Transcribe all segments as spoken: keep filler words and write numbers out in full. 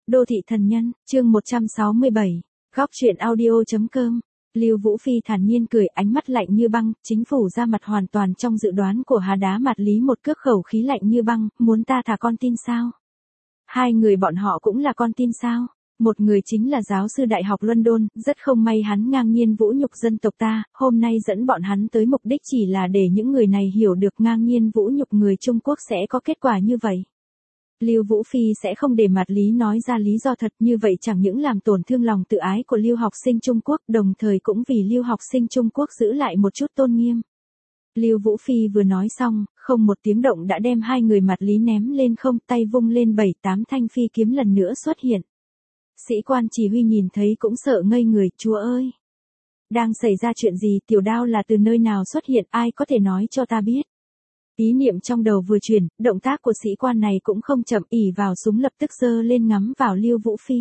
Đô thị thần nhân, chương một trăm sáu mươi bảy, góc truyện audio.com. Lưu Vũ Phi thản nhiên cười, ánh mắt lạnh như băng, chính phủ ra mặt hoàn toàn trong dự đoán của Hà Đá Mạt Lý, một cước khẩu khí lạnh như băng, muốn ta thả con tin sao? Hai người bọn họ cũng là con tin sao? Một người chính là giáo sư Đại học London, rất không may hắn ngang nhiên vũ nhục dân tộc ta, hôm nay dẫn bọn hắn tới mục đích chỉ là để những người này hiểu được ngang nhiên vũ nhục người Trung Quốc sẽ có kết quả như vậy. Lưu Vũ Phi sẽ không để Mạt Lý nói ra lý do thật, như vậy chẳng những làm tổn thương lòng tự ái của lưu học sinh Trung Quốc, đồng thời cũng vì lưu học sinh Trung Quốc giữ lại một chút tôn nghiêm. Lưu Vũ Phi vừa nói xong, không một tiếng động đã đem hai người Mạt Lý ném lên không, tay vung lên bảy tám thanh phi kiếm lần nữa xuất hiện. Sĩ quan chỉ huy nhìn thấy cũng sợ ngây người, chúa ơi! Đang xảy ra chuyện gì, tiểu đao là từ nơi nào xuất hiện, ai có thể nói cho ta biết? Ý niệm trong đầu vừa chuyển, động tác của sĩ quan này cũng không chậm, ỉ vào súng lập tức giơ lên ngắm vào Lưu Vũ Phi.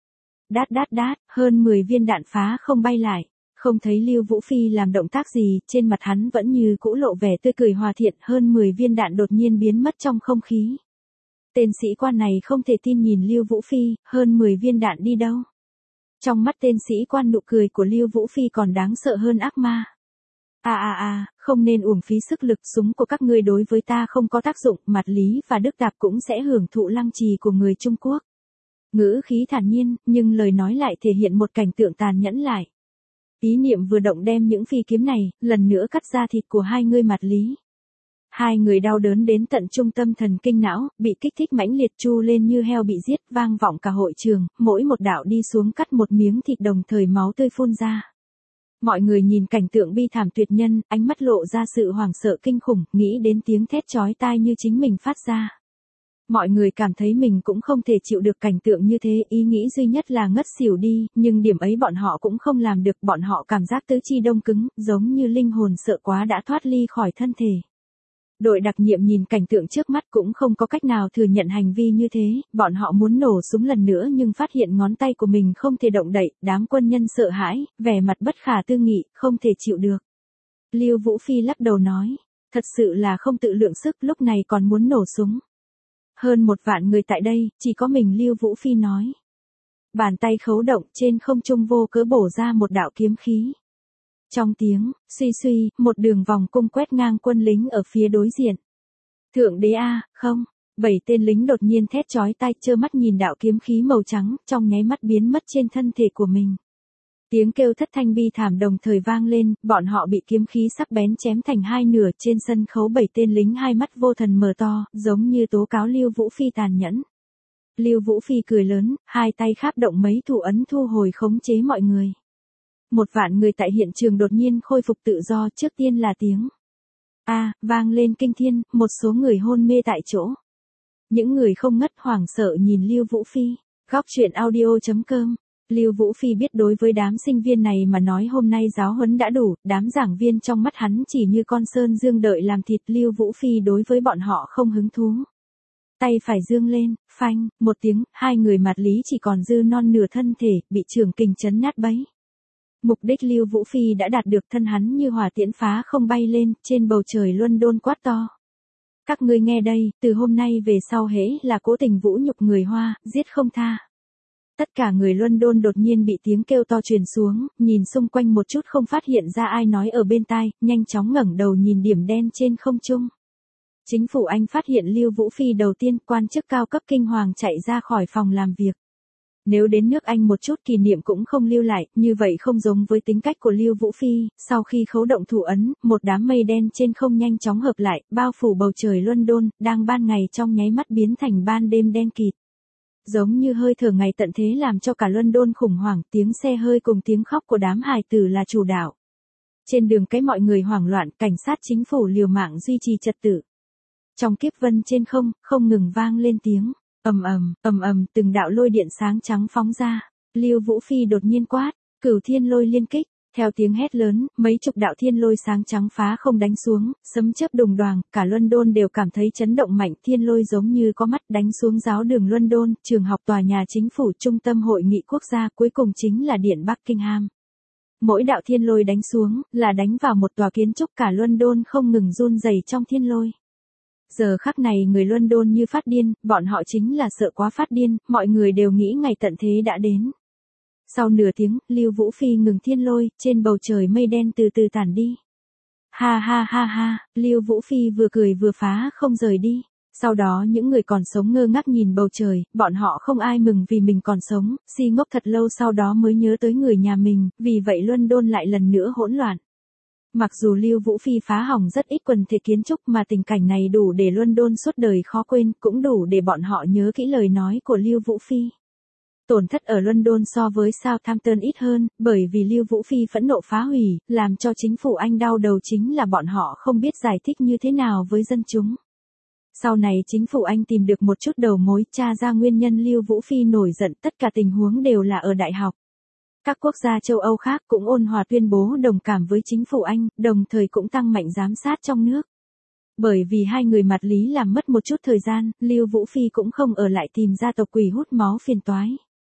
Đát đát đát, hơn mười viên đạn phá không bay lại. Không thấy Lưu Vũ Phi làm động tác gì, trên mặt hắn vẫn như cũ lộ vẻ tươi cười hòa thiện, hơn mười viên đạn đột nhiên biến mất trong không khí. Tên sĩ quan này không thể tin nhìn Lưu Vũ Phi, hơn mười viên đạn đi đâu? Trong mắt tên sĩ quan nụ cười của Lưu Vũ Phi còn đáng sợ hơn ác ma. À à à, không nên uổng phí sức lực, súng của các ngươi đối với ta không có tác dụng, Mạt Lý và Đức Tạp cũng sẽ hưởng thụ lăng trì của người Trung Quốc. Ngữ khí thản nhiên, nhưng lời nói lại thể hiện một cảnh tượng tàn nhẫn lại. Ý niệm vừa động đem những phi kiếm này, lần nữa cắt ra thịt của hai người Mạt Lý. Hai người đau đớn đến tận trung tâm thần kinh não, bị kích thích mãnh liệt chu lên như heo bị giết, vang vọng cả hội trường, mỗi một đạo đi xuống cắt một miếng thịt đồng thời máu tươi phun ra. Mọi người nhìn cảnh tượng bi thảm tuyệt nhân, ánh mắt lộ ra sự hoảng sợ kinh khủng, nghĩ đến tiếng thét chói tai như chính mình phát ra. Mọi người cảm thấy mình cũng không thể chịu được cảnh tượng như thế, ý nghĩ duy nhất là ngất xỉu đi, nhưng điểm ấy bọn họ cũng không làm được, bọn họ cảm giác tứ chi đông cứng, giống như linh hồn sợ quá đã thoát ly khỏi thân thể. Đội đặc nhiệm nhìn cảnh tượng trước mắt cũng không có cách nào thừa nhận hành vi như thế, bọn họ muốn nổ súng lần nữa nhưng phát hiện ngón tay của mình không thể động đậy, đám quân nhân sợ hãi, vẻ mặt bất khả tư nghị, không thể chịu được. Lưu Vũ Phi lắc đầu nói, thật sự là không tự lượng sức, lúc này còn muốn nổ súng. Hơn một vạn người tại đây, chỉ có mình Lưu Vũ Phi nói. Bàn tay khấu động, trên không trung vô cớ bổ ra một đạo kiếm khí. Trong tiếng, suy suy, một đường vòng cung quét ngang quân lính ở phía đối diện. Thượng đế a, không, bảy tên lính đột nhiên thét chói tai, trơ mắt nhìn đạo kiếm khí màu trắng, trong nháy mắt biến mất trên thân thể của mình. Tiếng kêu thất thanh bi thảm đồng thời vang lên, bọn họ bị kiếm khí sắc bén chém thành hai nửa, trên sân khấu bảy tên lính hai mắt vô thần mở to, giống như tố cáo Lưu Vũ Phi tàn nhẫn. Lưu Vũ Phi cười lớn, hai tay kháp động mấy thủ ấn thu hồi khống chế mọi người. Một vạn người tại hiện trường đột nhiên khôi phục tự do, trước tiên là tiếng A, vang lên kinh thiên, một số người hôn mê tại chỗ. Những người không ngất hoảng sợ nhìn Lưu Vũ Phi, góc truyện audio.com. Lưu Vũ Phi biết đối với đám sinh viên này mà nói hôm nay giáo huấn đã đủ, đám giảng viên trong mắt hắn chỉ như con sơn dương đợi làm thịt, Lưu Vũ Phi đối với bọn họ không hứng thú. Tay phải dương lên, phanh, một tiếng, hai người Mạt Lý chỉ còn dư non nửa thân thể, bị trường kình chấn nát bấy. Mục đích Lưu Vũ Phi đã đạt được, thân hắn như hỏa tiễn phá không bay lên, trên bầu trời London quát to. Các ngươi nghe đây, từ hôm nay về sau hễ là cố tình vũ nhục người Hoa, giết không tha. Tất cả người London đột nhiên bị tiếng kêu to truyền xuống, nhìn xung quanh một chút không phát hiện ra ai nói ở bên tai, nhanh chóng ngẩng đầu nhìn điểm đen trên không trung. Chính phủ Anh phát hiện Lưu Vũ Phi đầu tiên, quan chức cao cấp kinh hoàng chạy ra khỏi phòng làm việc. Nếu đến nước Anh một chút kỷ niệm cũng không lưu lại, như vậy không giống với tính cách của Lưu Vũ Phi, sau khi khấu động thủ ấn, một đám mây đen trên không nhanh chóng hợp lại, bao phủ bầu trời London, đang ban ngày trong nháy mắt biến thành ban đêm đen kịt. Giống như hơi thở ngày tận thế làm cho cả London khủng hoảng, tiếng xe hơi cùng tiếng khóc của đám hài tử là chủ đạo. Trên đường cái mọi người hoảng loạn, cảnh sát chính phủ liều mạng duy trì trật tự. Trong kiếp vân trên không, không ngừng vang lên tiếng ầm ầm, ầm ầm, từng đạo lôi điện sáng trắng phóng ra. Lưu Vũ Phi đột nhiên quát, Cửu Thiên Lôi liên kích. Theo tiếng hét lớn, mấy chục đạo thiên lôi sáng trắng phá không đánh xuống, sấm chớp đùng đoàng, cả London đều cảm thấy chấn động mạnh, thiên lôi giống như có mắt đánh xuống giáo đường London, trường học, tòa nhà chính phủ, trung tâm hội nghị quốc gia, cuối cùng chính là điện Buckingham. Mỗi đạo thiên lôi đánh xuống, là đánh vào một tòa kiến trúc, cả London không ngừng run rẩy trong thiên lôi. Giờ khắc này người London như phát điên, bọn họ chính là sợ quá phát điên, mọi người đều nghĩ ngày tận thế đã đến. Sau nửa tiếng, Lưu Vũ Phi ngừng thiên lôi, trên bầu trời mây đen từ từ tản đi. Ha ha ha ha, Lưu Vũ Phi vừa cười vừa phá không rời đi. Sau đó những người còn sống ngơ ngác nhìn bầu trời, bọn họ không ai mừng vì mình còn sống, si ngốc thật lâu sau đó mới nhớ tới người nhà mình, vì vậy London lại lần nữa hỗn loạn. Mặc dù Lưu Vũ Phi phá hỏng rất ít quần thể kiến trúc mà tình cảnh này đủ để London suốt đời khó quên, cũng đủ để bọn họ nhớ kỹ lời nói của Lưu Vũ Phi. Tổn thất ở London so với Southampton ít hơn, bởi vì Lưu Vũ Phi phẫn nộ phá hủy, làm cho chính phủ Anh đau đầu chính là bọn họ không biết giải thích như thế nào với dân chúng. Sau này chính phủ Anh tìm được một chút đầu mối, tra ra nguyên nhân Lưu Vũ Phi nổi giận, tất cả tình huống đều là ở đại học. Các quốc gia châu Âu khác cũng ôn hòa tuyên bố đồng cảm với chính phủ Anh, đồng thời cũng tăng mạnh giám sát trong nước. Bởi vì hai người mặt lý làm mất một chút thời gian, Lưu Vũ Phi cũng không ở lại tìm gia tộc quỷ hút máu phiền toái.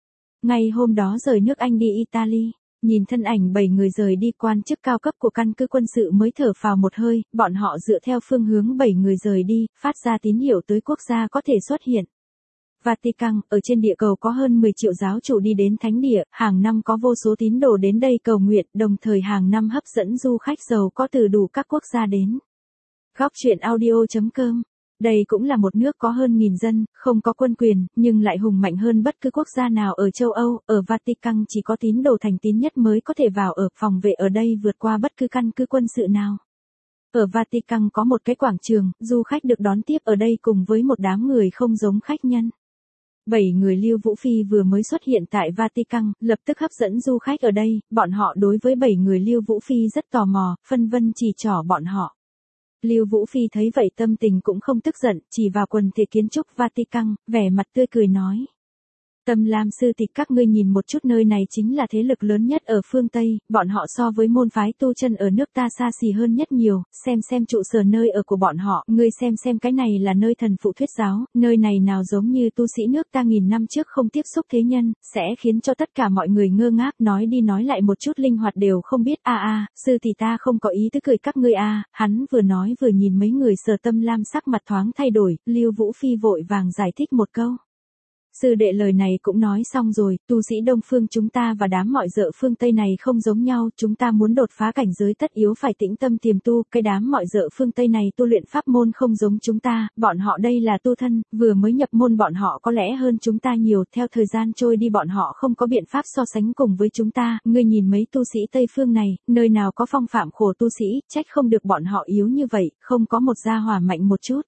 Ngày hôm đó rời nước Anh đi Italy, nhìn thân ảnh bảy người rời đi, quan chức cao cấp của căn cứ quân sự mới thở phào một hơi, bọn họ dựa theo phương hướng bảy người rời đi, phát ra tín hiệu tới quốc gia có thể xuất hiện. Vatican, ở trên địa cầu có hơn mười triệu giáo chủ đi đến thánh địa, hàng năm có vô số tín đồ đến đây cầu nguyện, đồng thời hàng năm hấp dẫn du khách giàu có từ đủ các quốc gia đến. Góc truyện audio chấm com. Đây cũng là một nước có hơn nghìn dân, không có quân quyền, nhưng lại hùng mạnh hơn bất cứ quốc gia nào ở châu Âu, ở Vatican chỉ có tín đồ thành tín nhất mới có thể vào ở, phòng vệ ở đây vượt qua bất cứ căn cứ quân sự nào. Ở Vatican có một cái quảng trường, du khách được đón tiếp ở đây cùng với một đám người không giống khách nhân. Bảy người Lưu Vũ Phi vừa mới xuất hiện tại Vatican, lập tức hấp dẫn du khách ở đây, bọn họ đối với bảy người Lưu Vũ Phi rất tò mò, phân vân chỉ trỏ bọn họ. Lưu Vũ Phi thấy vậy tâm tình cũng không tức giận, chỉ vào quần thể kiến trúc Vatican, vẻ mặt tươi cười nói. Tâm Lam sư tịch, các ngươi nhìn một chút, nơi này chính là thế lực lớn nhất ở phương Tây, bọn họ so với môn phái tu chân ở nước ta xa xỉ hơn nhất nhiều, xem xem trụ sở nơi ở của bọn họ, ngươi xem xem cái này là nơi thần phụ thuyết giáo, nơi này nào giống như tu sĩ nước ta nghìn năm trước không tiếp xúc thế nhân, sẽ khiến cho tất cả mọi người ngơ ngác, nói đi nói lại một chút linh hoạt đều không biết. A a, sư tỷ ta không có ý tứ cười các ngươi a. Hắn vừa nói vừa nhìn mấy người. Sở Tâm Lam sắc mặt thoáng thay đổi, Lưu Vũ Phi vội vàng giải thích một câu. Sư đệ lời này cũng nói xong rồi, tu sĩ Đông Phương chúng ta và đám mọi dợ phương Tây này không giống nhau, chúng ta muốn đột phá cảnh giới tất yếu phải tĩnh tâm tiềm tu, cái đám mọi dợ phương Tây này tu luyện pháp môn không giống chúng ta, bọn họ đây là tu thân, vừa mới nhập môn bọn họ có lẽ hơn chúng ta nhiều, theo thời gian trôi đi bọn họ không có biện pháp so sánh cùng với chúng ta, ngươi nhìn mấy tu sĩ Tây phương này, nơi nào có phong phạm khổ tu sĩ, trách không được bọn họ yếu như vậy, không có một gia hỏa mạnh một chút.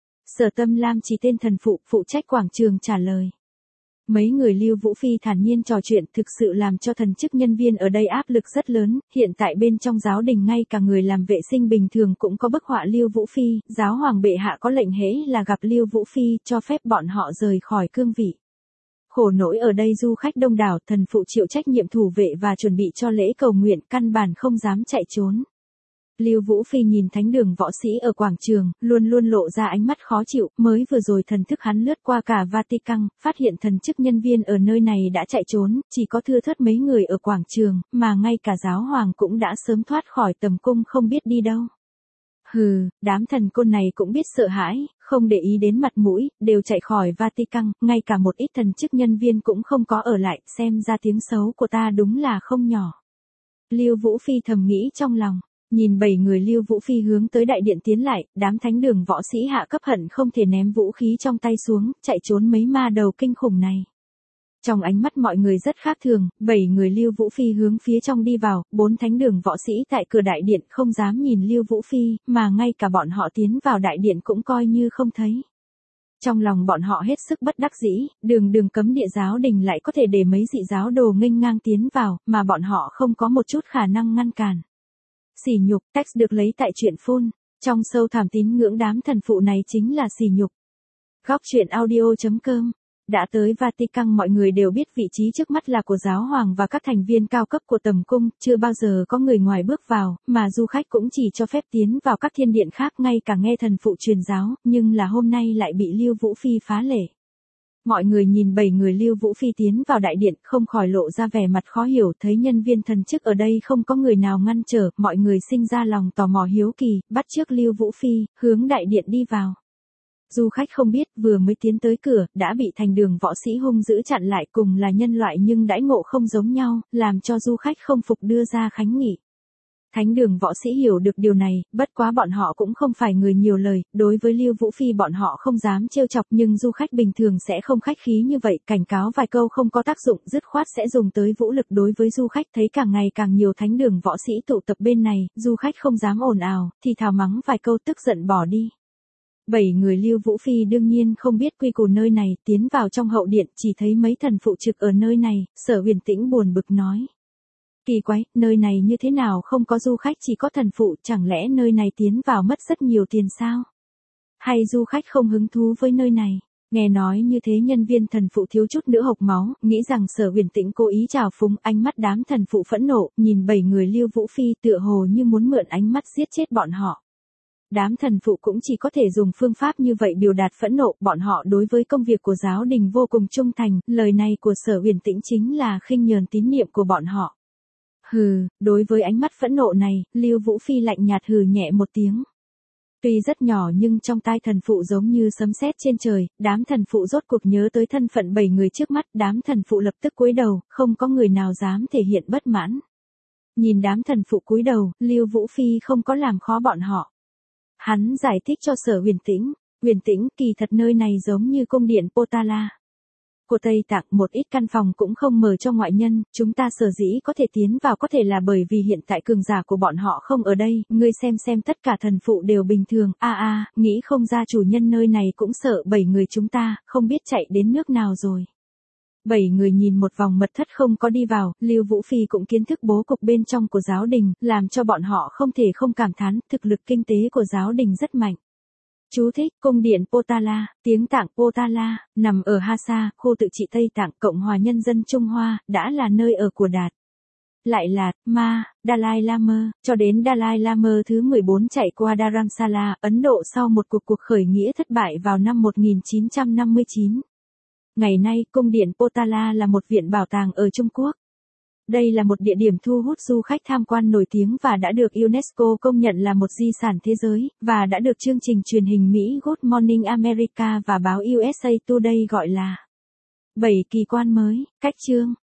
Sở Tâm Lam chỉ tên thần phụ, phụ trách quảng trường trả lời. Mấy người Lưu Vũ Phi thản nhiên trò chuyện thực sự làm cho thần chức nhân viên ở đây áp lực rất lớn, hiện tại bên trong giáo đình ngay cả người làm vệ sinh bình thường cũng có bức họa Lưu Vũ Phi, giáo hoàng bệ hạ có lệnh hễ là gặp Lưu Vũ Phi, cho phép bọn họ rời khỏi cương vị. Khổ nỗi ở đây du khách đông đảo, thần phụ chịu trách nhiệm thủ vệ và chuẩn bị cho lễ cầu nguyện, căn bản không dám chạy trốn. Lưu Vũ Phi nhìn thánh đường võ sĩ ở quảng trường, luôn luôn lộ ra ánh mắt khó chịu, mới vừa rồi thần thức hắn lướt qua cả Vatican, phát hiện thần chức nhân viên ở nơi này đã chạy trốn, chỉ có thưa thớt mấy người ở quảng trường, mà ngay cả giáo hoàng cũng đã sớm thoát khỏi tầm cung không biết đi đâu. Hừ, đám thần côn này cũng biết sợ hãi, không để ý đến mặt mũi, đều chạy khỏi Vatican, ngay cả một ít thần chức nhân viên cũng không có ở lại, xem ra tiếng xấu của ta đúng là không nhỏ. Lưu Vũ Phi thầm nghĩ trong lòng. Nhìn bảy người Lưu Vũ Phi hướng tới đại điện tiến lại, đám thánh đường võ sĩ hạ cấp hận không thể ném vũ khí trong tay xuống, chạy trốn mấy ma đầu kinh khủng này. Trong ánh mắt mọi người rất khác thường, bảy người Lưu Vũ Phi hướng phía trong đi vào, bốn thánh đường võ sĩ tại cửa đại điện không dám nhìn Lưu Vũ Phi, mà ngay cả bọn họ tiến vào đại điện cũng coi như không thấy. Trong lòng bọn họ hết sức bất đắc dĩ, đường đường cấm địa giáo đình lại có thể để mấy dị giáo đồ nghênh ngang tiến vào, mà bọn họ không có một chút khả năng ngăn cản. Sỉ nhục, text được lấy tại truyện phun, trong sâu thẳm tín ngưỡng đám thần phụ này chính là sỉ nhục. Góc truyện audio chấm com. Đã tới Vatican mọi người đều biết vị trí trước mắt là của giáo hoàng và các thành viên cao cấp của tầm cung, chưa bao giờ có người ngoài bước vào, mà du khách cũng chỉ cho phép tiến vào các thiên điện khác ngay cả nghe thần phụ truyền giáo, nhưng là hôm nay lại bị Lưu Vũ Phi phá lệ. Mọi người nhìn bảy người Lưu Vũ Phi tiến vào đại điện không khỏi lộ ra vẻ mặt khó hiểu, thấy nhân viên thần chức ở đây không có người nào ngăn trở, mọi người sinh ra lòng tò mò hiếu kỳ, bắt chước Lưu Vũ Phi, hướng đại điện đi vào. Du khách không biết vừa mới tiến tới cửa, đã bị thành đường võ sĩ hung dữ chặn lại, cùng là nhân loại nhưng đãi ngộ không giống nhau, làm cho du khách không phục đưa ra kháng nghị. Thánh đường võ sĩ hiểu được điều này, bất quá bọn họ cũng không phải người nhiều lời, đối với Lưu Vũ Phi bọn họ không dám trêu chọc, nhưng du khách bình thường sẽ không khách khí như vậy, cảnh cáo vài câu không có tác dụng, dứt khoát sẽ dùng tới vũ lực đối với du khách. Thấy càng ngày càng nhiều thánh đường võ sĩ tụ tập bên này, du khách không dám ồn ào, thì thào mắng vài câu tức giận bỏ đi. Bảy người Lưu Vũ Phi đương nhiên không biết quy củ nơi này, tiến vào trong hậu điện, chỉ thấy mấy thần phụ trực ở nơi này, Sở Huyền Tĩnh buồn bực nói. Kỳ quái, nơi này như thế nào không có du khách chỉ có thần phụ, chẳng lẽ nơi này tiến vào mất rất nhiều tiền sao? Hay du khách không hứng thú với nơi này? Nghe nói như thế nhân viên thần phụ thiếu chút nữa hộc máu, nghĩ rằng Sở Huyền Tĩnh cố ý trào phúng, ánh mắt đám thần phụ phẫn nộ, nhìn bảy người Lưu Vũ Phi tựa hồ như muốn mượn ánh mắt giết chết bọn họ. Đám thần phụ cũng chỉ có thể dùng phương pháp như vậy biểu đạt phẫn nộ, bọn họ đối với công việc của giáo đình vô cùng trung thành, lời này của Sở Huyền Tĩnh chính là khinh nhờn tín niệm của bọn họ. Hừ, đối với ánh mắt phẫn nộ này, Lưu Vũ Phi lạnh nhạt hừ nhẹ một tiếng. Tuy rất nhỏ nhưng trong tai thần phụ giống như sấm sét trên trời, đám thần phụ rốt cuộc nhớ tới thân phận bảy người trước mắt, đám thần phụ lập tức cúi đầu, không có người nào dám thể hiện bất mãn. Nhìn đám thần phụ cúi đầu, Lưu Vũ Phi không có làm khó bọn họ. Hắn giải thích cho Sở Huyền Tĩnh, Huyền Tĩnh, kỳ thật nơi này giống như cung điện Potala của Tây Tạng, một ít căn phòng cũng không mở cho ngoại nhân, chúng ta sở dĩ có thể tiến vào có thể là bởi vì hiện tại cường giả của bọn họ không ở đây, ngươi xem xem tất cả thần phụ đều bình thường, a a, nghĩ không ra chủ nhân nơi này cũng sợ bảy người chúng ta, không biết chạy đến nước nào rồi. Bảy người nhìn một vòng mật thất không có đi vào, Lưu Vũ Phi cũng kiến thức bố cục bên trong của giáo đình, làm cho bọn họ không thể không cảm thán, thực lực kinh tế của giáo đình rất mạnh. Chú thích, cung điện Potala, tiếng Tạng Potala, nằm ở Hasa, khu tự trị Tây Tạng, Cộng hòa Nhân dân Trung Hoa, đã là nơi ở của Đạt. Lại là, Ma, Dalai Lama, cho đến Dalai Lama thứ mười bốn chạy qua Dharamsala, Ấn Độ sau một cuộc cuộc khởi nghĩa thất bại vào năm một nghìn chín trăm năm mươi chín. Ngày nay, cung điện Potala là một viện bảo tàng ở Trung Quốc. Đây là một địa điểm thu hút du khách tham quan nổi tiếng và đã được UNESCO công nhận là một di sản thế giới, và đã được chương trình truyền hình Mỹ Good Morning America và báo u ét a Today gọi là bảy kỳ quan mới, cách chương.